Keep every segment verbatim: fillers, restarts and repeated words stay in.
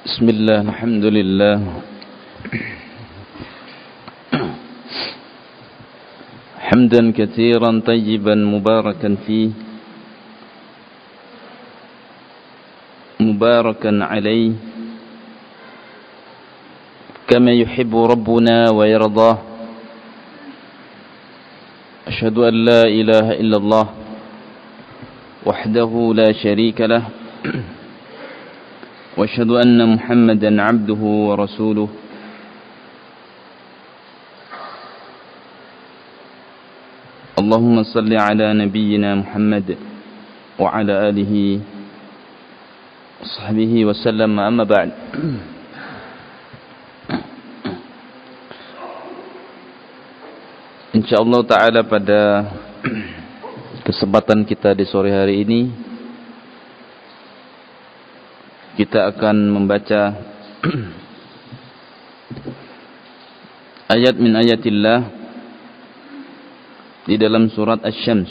بسم الله الحمد لله حمدا كثيرا طيبا مباركا فيه مباركا عليه كما يحب ربنا ويرضاه. أشهد أن لا إله إلا الله وحده لا شريك له وأشهد أن محمدا عبده ورسوله. اللهم صل على نبينا محمد وعلى آله وصحبه وسلم. أما بعد، insyaallah ta'ala pada kesempatan kita di sore hari ini kita akan membaca ayat min ayatillah di dalam surat Asy-Syams.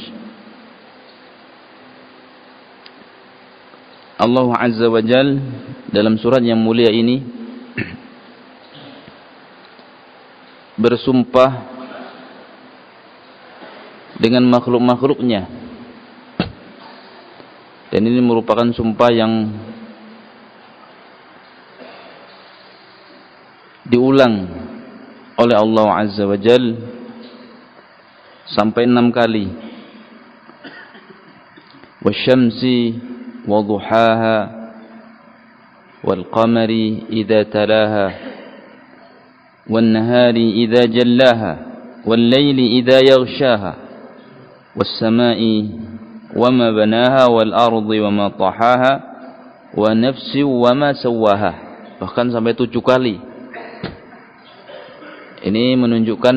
Allah Azza wa Jalla dalam surat yang mulia ini bersumpah dengan makhluk-makhluknya, dan ini merupakan sumpah yang diulang oleh Allah Azza wa Jalla sampai enam kali. Wasyamsi wa duhaha wal qamari idza talaha wan nahari idza jallaha wal laili idza yaghshaha was samai wama banaha wal ardi wama tahaha wa nafsi wama sawaha. Bahkan sampai tujuh kali. Ini menunjukkan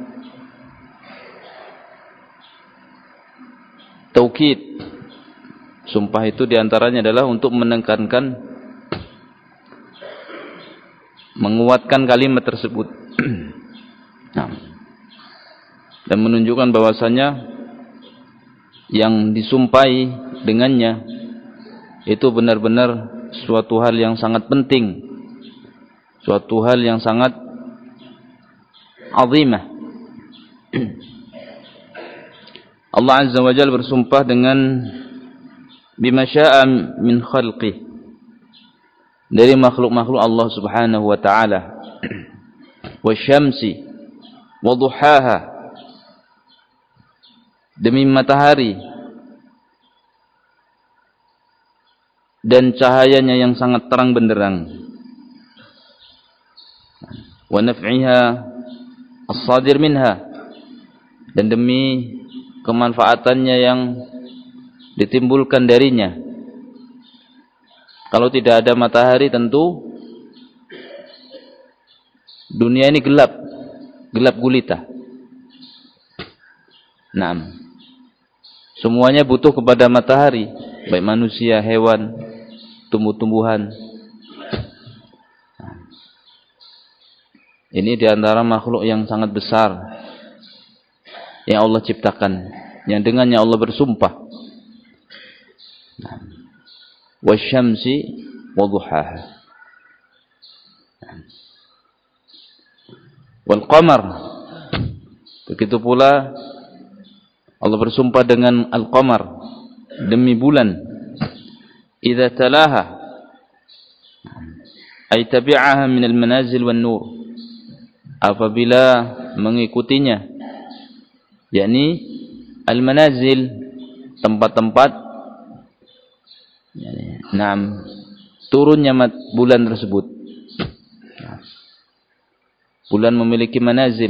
taukid. Sumpah itu diantaranya adalah untuk menekankan, menguatkan kalimat tersebut. Nah, dan menunjukkan bahwasanya yang disumpahi dengannya itu benar-benar suatu hal yang sangat penting, suatu hal yang sangat azimah. Allah Azza wa Jalla bersumpah dengan bima syaa min khalqih, dari makhluk-makhluk Allah Subhanahu wa taala. Wasyamsi wa duhaha, demi matahari dan cahayanya yang sangat terang benderang. Wa naf'iha as-sadir minha, dan demi kemanfaatannya yang ditimbulkan darinya. Kalau tidak ada matahari, tentu dunia ini gelap, gelap gulita. Naam. Semuanya butuh kepada matahari, baik manusia, hewan, tumbuh-tumbuhan. Ini diantara makhluk yang sangat besar yang Allah ciptakan, yang dengannya Allah bersumpah. Wasyamsi wa duhaha wal qamar. Begitu pula Allah bersumpah dengan al-qamar, demi bulan. Idza talaha ay tabi'aha min al-manazil wan nur, apabila mengikutinya, yakni al-manazil, tempat-tempat, naam, turunnya bulan tersebut. Bulan memiliki manazil.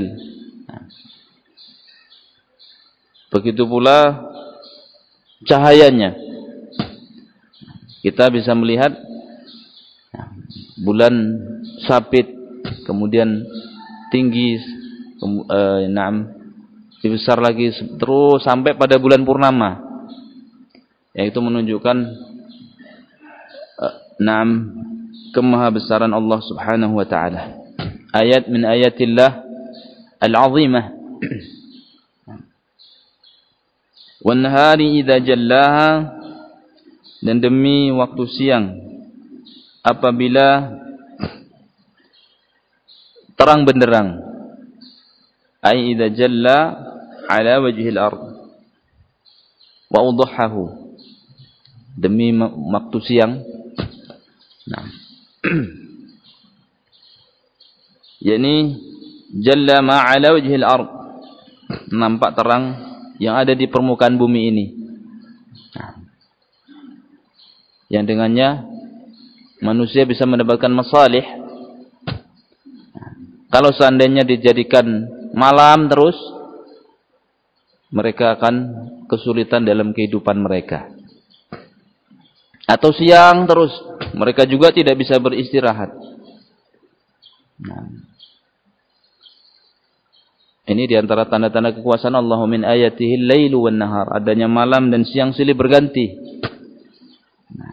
Begitu pula cahayanya. Kita bisa melihat bulan sabit, kemudian tinggi, eh, naam, lebih besar lagi, terus sampai pada bulan purnama, yaitu menunjukkan eh, naam, kemahabesaran Allah Subhanahu wa taala. Ayat min ayatillah al-azimah. Wan nahari idza jallaha, dan demi waktu siang apabila terang benderang, ay idza jalla ala wajhil ard wa udhahahu, demi waktu siang. Nah. yakni jalla ma ala wajhil ard, nampak terang yang ada di permukaan bumi ini. Nah. Yang dengannya manusia bisa mendapatkan masalih. Kalau seandainya dijadikan malam terus, mereka akan kesulitan dalam kehidupan mereka. Atau siang terus, mereka juga tidak bisa beristirahat. Nah. Ini diantara tanda-tanda kekuasaan Allah, min ayatihil lailu wan nahar, adanya malam dan siang silih berganti. Nah.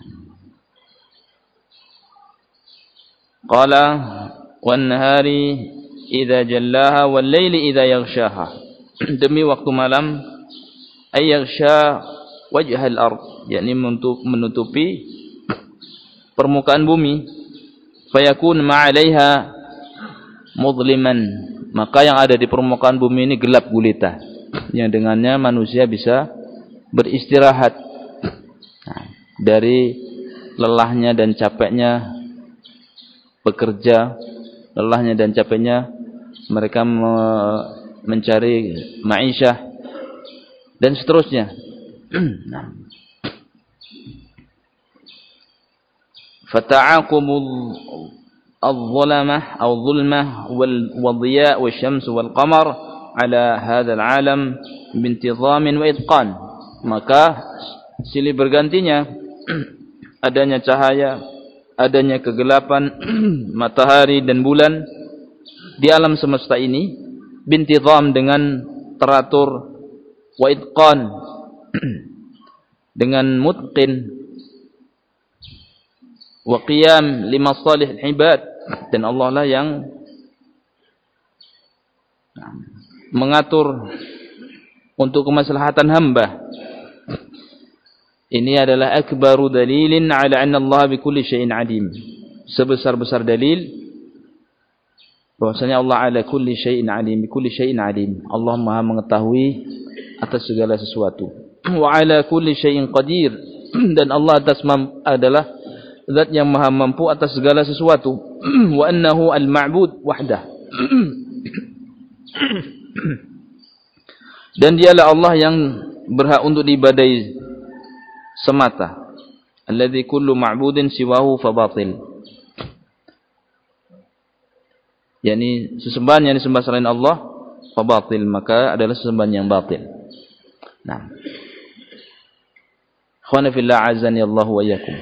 Qala wan nahari idza jallaha wal laili idza yaghshaha, demi waktu malam, ay yaghsha wajhal ard, yakni menutupi permukaan bumi, fayakun ma 'alaiha mudliman, maka yang ada di permukaan bumi ini gelap gulita, yang dengannya manusia bisa beristirahat nah, dari lelahnya dan capeknya bekerja, lelahnya dan capeknya mereka mencari ma'isyah dan seterusnya. Fata'aqumul al-zulamah atau zulmah wal dhiya wasyams wal qamar ala hadzal alam bintizamin wa itqan, maka silih bergantinya adanya cahaya, adanya kegelapan, matahari dan bulan di alam semesta ini, bintizam dengan teratur, wa itqan dengan mutqin, wa qiyam limasalih ibad, dan Allah lah yang mengatur untuk kemaslahatan hamba. Ini adalah akbaru dalilin ala anna Allah bikulli syai'in alim, sebesar-besar dalil bahwasanya Allah ala kulli syai'in alim, bikulli syai'in alim, Allah Maha mengetahui atas segala sesuatu. Wa ala kulli syai'in qadir, dan Allah atas adalah zat yang Maha mampu atas segala sesuatu. Wa annahu al-ma'bud wahdah, dan dialah Allah yang berhak untuk diibadahi semata. Alladzi kullu ma'budin siwahu fa batil, yakni sesembahan yang disembah selain Allah fa batil, maka adalah sesembahan yang batil. Nah, khwana fillah azani Allah wa iyyakum.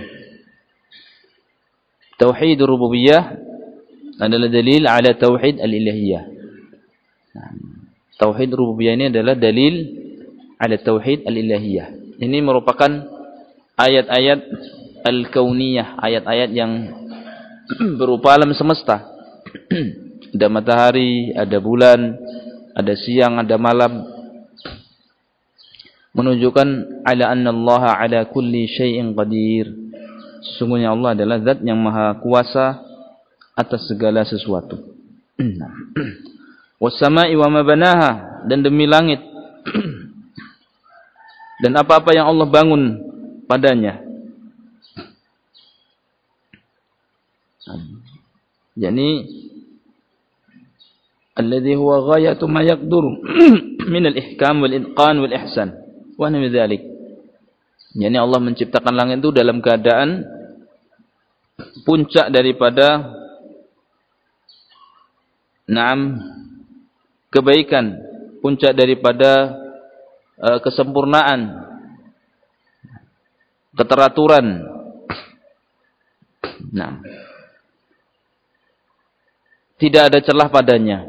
Tauhid rububiyah adalah dalil ala tauhid al-ilahiyah. Nah, tauhid rububiyah ini adalah dalil ala tauhid al-ilahiyah. Ini merupakan ayat-ayat al-kauniyah, ayat-ayat yang berupa alam semesta. Ada matahari, ada bulan, ada siang, ada malam, menunjukkan ala anna Allah ala kulli syai'in qadir, sesungguhnya Allah adalah zat yang maha kuasa atas segala sesuatu. Was-sama'i wa ma banaha, dan demi langit dan apa-apa yang Allah bangun padanya. Yani alladhi huwa ghayatu ma yaqdur min al-ihkam wal itqan wal ihsan wa nahwi dzalik. Yani Allah menciptakan langit itu dalam keadaan puncak daripada naam kebaikan, puncak daripada uh, kesempurnaan, keteraturan. Nah, tidak ada celah padanya.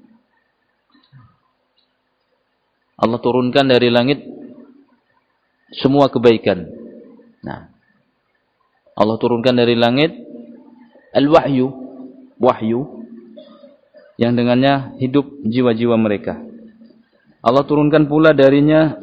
Allah turunkan dari langit semua kebaikan. Nah, Allah turunkan dari langit al-wahyu, wahyu, yang dengannya hidup jiwa-jiwa mereka. Allah turunkan pula darinya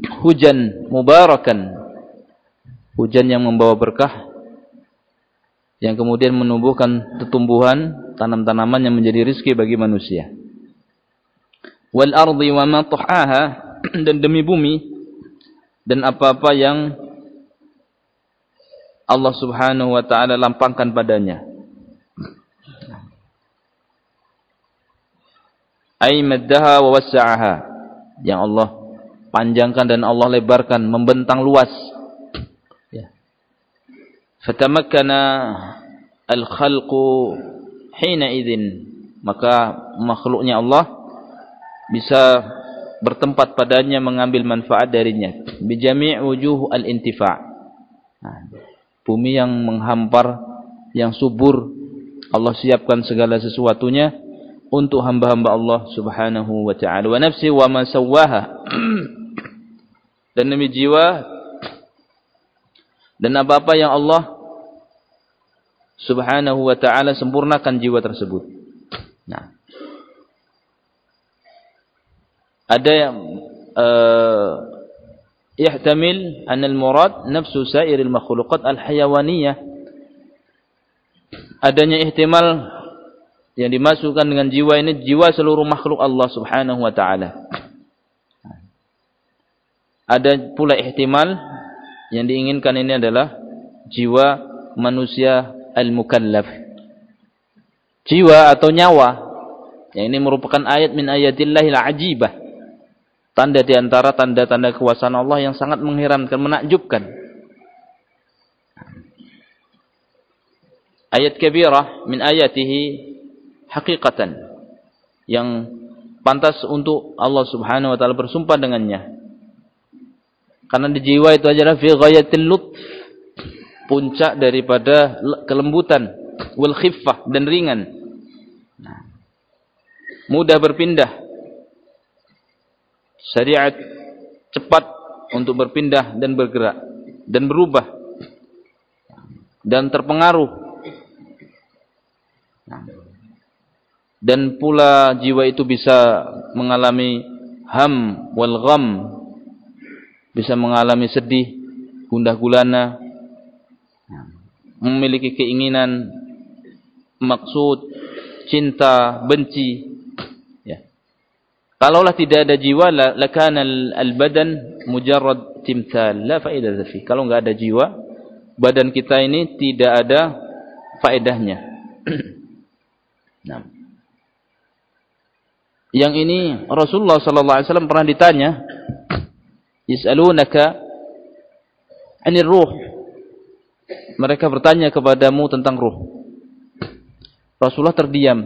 hujan mubarakan, hujan yang membawa berkah, yang kemudian menumbuhkan tumbuhan, tanam-tanaman yang menjadi rizki bagi manusia. Wal ardi wa ma tuhaha, dan demi bumi dan apa-apa yang Allah Subhanahu wa taala lampangkan padanya. Ay maddaha wa wassa'aha, yang Allah panjangkan dan Allah lebarkan, membentang luas. Fatamakkana al-khalqu hina idzin, maka makhluknya Allah bisa bertempat padanya mengambil manfaat darinya. Bi jami' wujuh al-intifa'. Nah, bumi yang menghampar, yang subur, Allah siapkan segala sesuatunya untuk hamba-hamba Allah Subhanahu wa ta'ala. Wa nafsi wa ma sawwaha, dan demi jiwa dan apa-apa yang Allah Subhanahu wa ta'ala sempurnakan jiwa tersebut. Nah, ada yang uh, yahtamil an al-murad nafsu sa'iril makhluqat al-hayawaniyah. Adanya ihtimal yang dimasukkan dengan jiwa ini jiwa seluruh makhluk Allah Subhanahu wa ta'ala. Ada pula ihtimal yang diinginkan ini adalah jiwa manusia al-mukallaf, jiwa atau nyawa, yang ini merupakan ayat min ayatillahil ajibah, tanda di antara tanda-tanda kekuasaan Allah yang sangat mengherankan, menakjubkan. Ayat kabirah min ayatihi haqiqatan, yang pantas untuk Allah Subhanahu wa taala bersumpah dengannya. Karena di jiwa itu adalah fi ghayatil lutf, puncak daripada kelembutan, wal khiffah, dan ringan. Nah, mudah berpindah, syariat cepat untuk berpindah dan bergerak dan berubah dan terpengaruh. Nah, dan pula jiwa itu bisa mengalami ham wal gham, bisa mengalami sedih, gundah gulana, memiliki keinginan, maksud, cinta, benci. Ya. Kalaulah tidak ada jiwa, lakana al-badan mujarrad timthal, la faedahah fi. Kalau enggak ada jiwa, badan kita ini tidak ada faedahnya. Nah. Yang ini Rasulullah sallallahu alaihi wasallam pernah ditanya, yas'alunaka 'anir ruh. Mereka bertanya kepadamu tentang ruh. Rasulullah terdiam,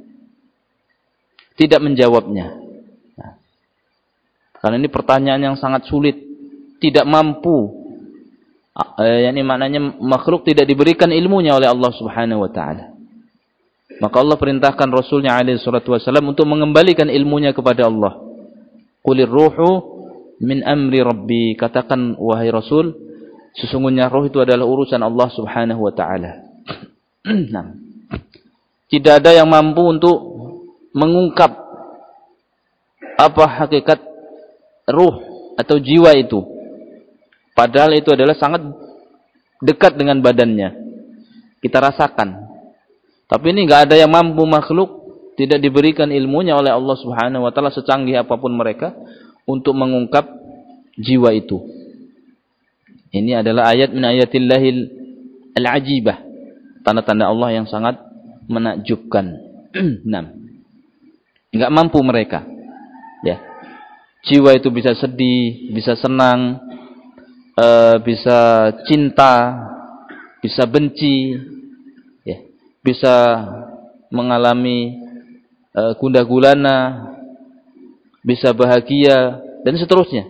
tidak menjawabnya. Nah, karena ini pertanyaan yang sangat sulit, tidak mampu. Eh, yani maknanya makhluk tidak diberikan ilmunya oleh Allah Subhanahu wa taala. Maka Allah perintahkan Rasulnya alaihi salatu wasallam untuk mengembalikan ilmunya kepada Allah. Qulir ruhu min amri rabbi. Katakan wahai Rasul, sesungguhnya roh itu adalah urusan Allah Subhanahu wa taala. Nah, tidak ada yang mampu untuk mengungkap apa hakikat ruh atau jiwa itu. Padahal itu adalah sangat dekat dengan badannya. Kita rasakan. Tapi ini enggak ada yang mampu, makhluk tidak diberikan ilmunya oleh Allah Subhanahu wa taala secanggih apapun mereka untuk mengungkap jiwa itu. Ini adalah ayat min ayatillahil al-ajibah, tanda-tanda Allah yang sangat menakjubkan. Nah, enggak mampu mereka. Ya. Jiwa itu bisa sedih, bisa senang, uh, bisa cinta, bisa benci, ya. Bisa mengalami uh, gundah gulana, bisa bahagia, dan seterusnya.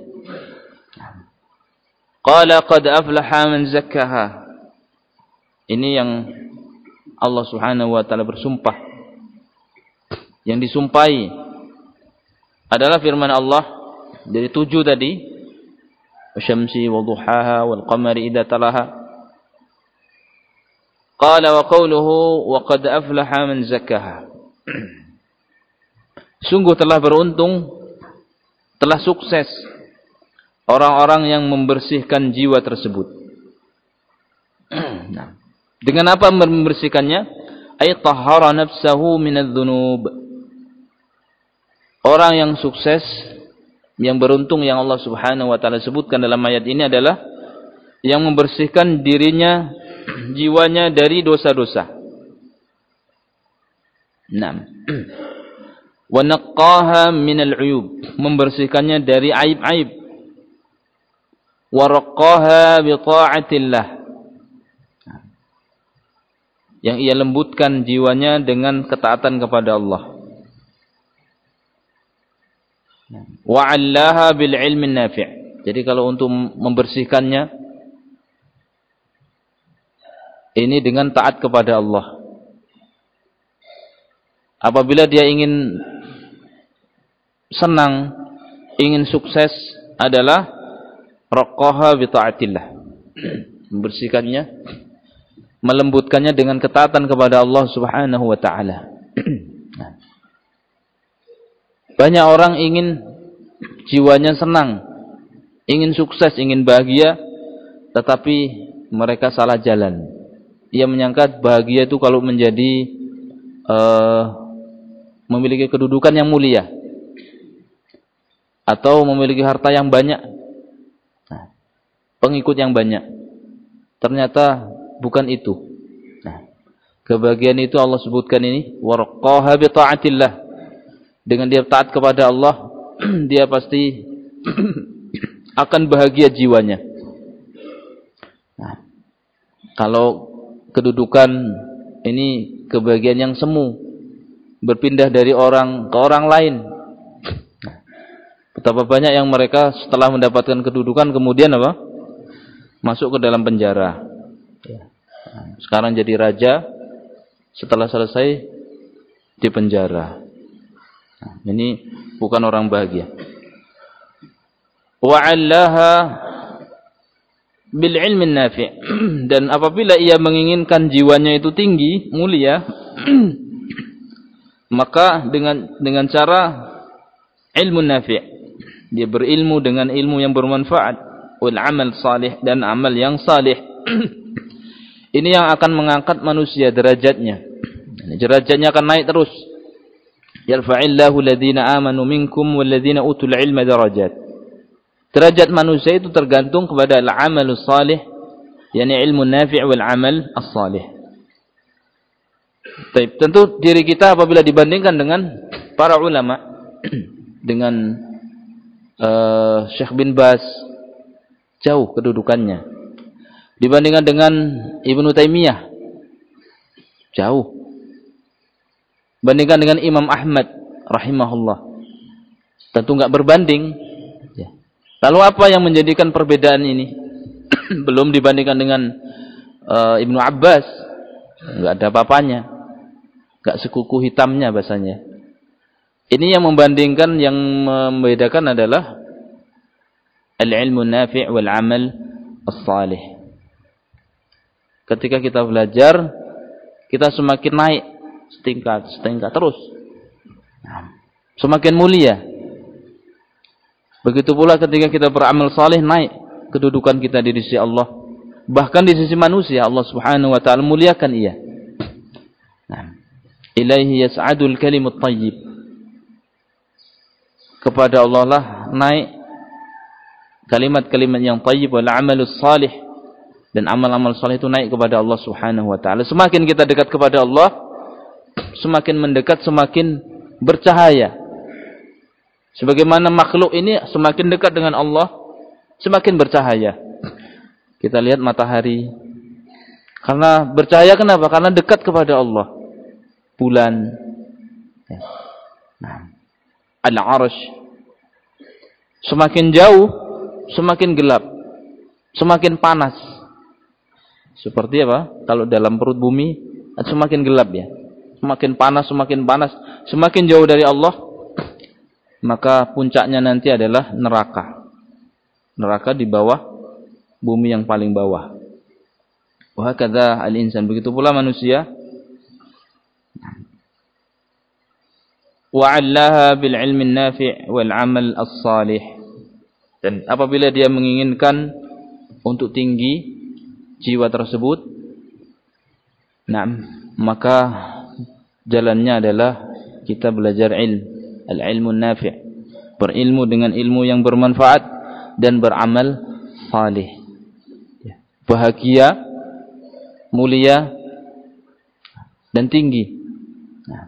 Qala qad aflaha man zakkaha. Ini yang Allah Subhanahu wa taala bersumpah. Yang disumpahi adalah firman Allah dari tujuh tadi, wasyamsi wa duhaha wal qamari idza talaha. Qala wa qawluhu wa qad aflaha man zakkaha. Sungguh telah beruntung, telah sukses orang-orang yang membersihkan jiwa tersebut. Nah, Dengan apa membersihkannya? Ay tahhara nafsahu minadz-dzunub. Orang yang sukses, yang beruntung yang Allah Subhanahu wa taala sebutkan dalam ayat ini adalah yang membersihkan dirinya, jiwanya dari dosa-dosa. Naam. Wa naqqaha minal 'uyub, membersihkannya dari aib-aib. Wa raqqaha bi ta'atillah, yang ia lembutkan jiwanya dengan ketaatan kepada Allah. Wa 'allaha bil 'ilmin nafi'. Jadi kalau untuk membersihkannya ini dengan taat kepada Allah. Apabila dia ingin senang, ingin sukses, adalah raqqaha bi ta'atillah. Membersihkannya, melembutkannya dengan ketaatan kepada Allah Subhanahu wa taala. Banyak orang ingin jiwanya senang, ingin sukses, ingin bahagia, tetapi mereka salah jalan. Ia menyangka bahagia itu kalau menjadi uh, memiliki kedudukan yang mulia atau memiliki harta yang banyak, nah, pengikut yang banyak. Ternyata bukan itu. Nah, kebahagiaan itu Allah sebutkan ini waraqqaha bi ta'atillah. Dengan dia taat kepada Allah, dia pasti akan bahagia jiwanya. Nah, kalau kedudukan ini kebahagiaan yang semu, berpindah dari orang ke orang lain. Betapa banyak yang mereka setelah mendapatkan kedudukan kemudian apa? Masuk ke dalam penjara. Sekarang jadi raja, setelah selesai di penjara. Nah, ini bukan orang bahagia. Wa 'allaha bil 'ilmin nafi'. Dan apabila ia menginginkan jiwanya itu tinggi, mulia, maka dengan dengan cara ilmu nafi', dia berilmu dengan ilmu yang bermanfaat, wal amal salih, dan amal yang salih. Ini yang akan mengangkat manusia derajatnya. Derajatnya akan naik terus. Yarfa'illahu alladhina amanu minkum walladhina utul ilma darajat. Derajat manusia itu tergantung kepada al-amalus salih, yakni ilmu nafi' wal amal as-salih. Baik, tentu diri kita apabila dibandingkan dengan para ulama, dengan uh, Syekh bin Baz, jauh kedudukannya. Dibandingkan dengan Ibnu Taimiyah, jauh. Bandingkan dengan Imam Ahmad rahimahullah, tentu enggak berbanding. Lalu apa yang menjadikan perbedaan ini? Belum dibandingkan dengan uh, Ibnu Abbas, enggak ada apa-apanya, enggak sekuku hitamnya bahasanya. Ini yang membandingkan, yang membedakan adalah al-ilmu nafi' wal amal as-salih. Ketika kita belajar, kita semakin naik setingkat, setingkat terus, semakin mulia. Begitu pula ketika kita beramal saleh, naik kedudukan kita di sisi Allah, bahkan di sisi manusia. Allah Subhanahu wa taala muliakan ia. Nah, ilaihi yas'adul kalimut thayyib. Kepada Allah lah naik kalimat-kalimat yang thayyib, wal amalus salih, dan amal-amal saleh itu naik kepada Allah Subhanahu wa taala. Semakin kita dekat kepada Allah, semakin mendekat, semakin bercahaya. Sebagaimana makhluk ini semakin dekat dengan Allah, semakin bercahaya. Kita lihat matahari, karena bercahaya, kenapa? Karena dekat kepada Allah. Bulan, nah, al-'arsy, semakin jauh semakin gelap, semakin panas. Seperti apa? Kalau dalam perut bumi semakin gelap ya, semakin panas, semakin panas, semakin jauh dari Allah, maka puncaknya nanti adalah neraka. Neraka di bawah bumi yang paling bawah. Wa hakadha al-insan, begitu pula manusia. Wa 'allaha bil 'ilmi an-nafi' wal 'amal as-salih. Dan apabila dia menginginkan untuk tinggi jiwa tersebut, Nah, maka jalannya adalah kita belajar ilmu, al-ilmu nafi', berilmu dengan ilmu yang bermanfaat dan beramal salih. Bahagia, mulia dan tinggi. Nah,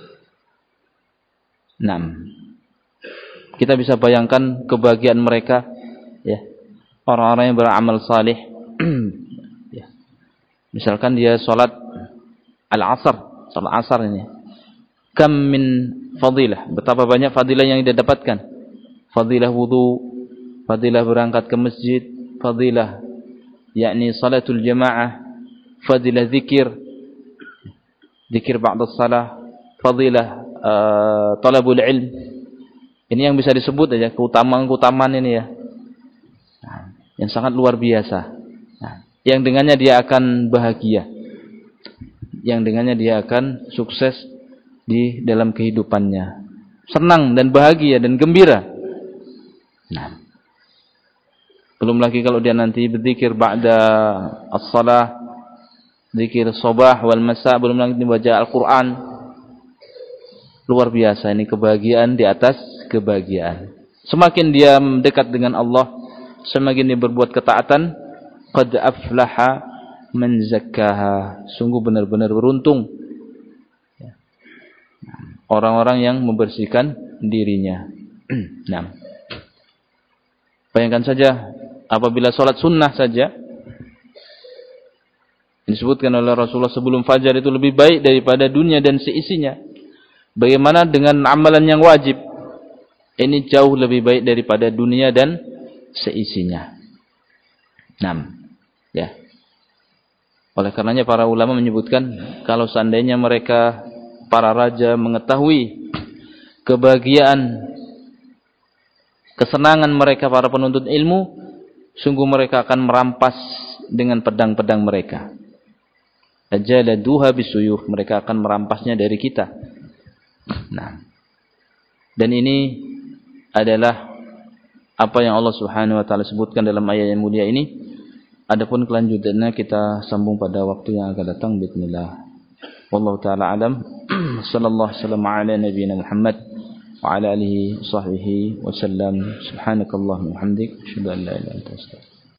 nah, kita bisa bayangkan kebahagiaan mereka, ya, orang-orang yang beramal salih. Ya. Misalkan dia sholat al-asr, sholat asar ini, kam min fadilah, betapa banyak fadilah yang dia dapatkan. Fadilah wudu, fadilah berangkat ke masjid, fadilah yakni salatul jamaah, fadilah zikir, zikir ba'da salah, fadilah uh, talabul ilm. Ini yang bisa disebut aja keutamaan-keutamaan ini ya. Nah, yang sangat luar biasa. Nah, yang dengannya dia akan bahagia. Yang dengannya dia akan sukses di dalam kehidupannya. Senang dan bahagia dan gembira. Nah, belum lagi kalau dia nanti berzikir ba'da as-salah, zikir sabah wal masa, belum lagi membaca Al-Quran. Luar biasa, ini kebahagiaan di atas kebahagiaan. Semakin dia dekat dengan Allah, semakin dia berbuat ketaatan, qad aflaha man zakkaha, sungguh benar-benar beruntung orang-orang yang membersihkan dirinya. Nah, bayangkan saja apabila sholat sunnah saja disebutkan oleh Rasulullah sebelum fajar itu lebih baik daripada dunia dan seisinya. Bagaimana dengan amalan yang wajib? Ini jauh lebih baik daripada dunia dan seisinya. Nah, ya. Oleh karenanya para ulama menyebutkan kalau seandainya mereka para raja mengetahui kebahagiaan, kesenangan mereka para penuntut ilmu, sungguh mereka akan merampas dengan pedang-pedang mereka. Ajaladuha bisuyuf, mereka akan merampasnya dari kita. Nah, dan ini adalah apa yang Allah Subhanahu wa taala sebutkan dalam ayat yang mulia ini. Adapun kelanjutannya kita sambung pada waktu yang akan datang bismillah. Wallahu taala alam. Sallallahu alaihi wasallam ala nabiyina Muhammad wa ala alihi sahbihi wasallam. Subhanakallahumma wa bihamdik, asyhadu an la ilaha illa anta astaghfiruka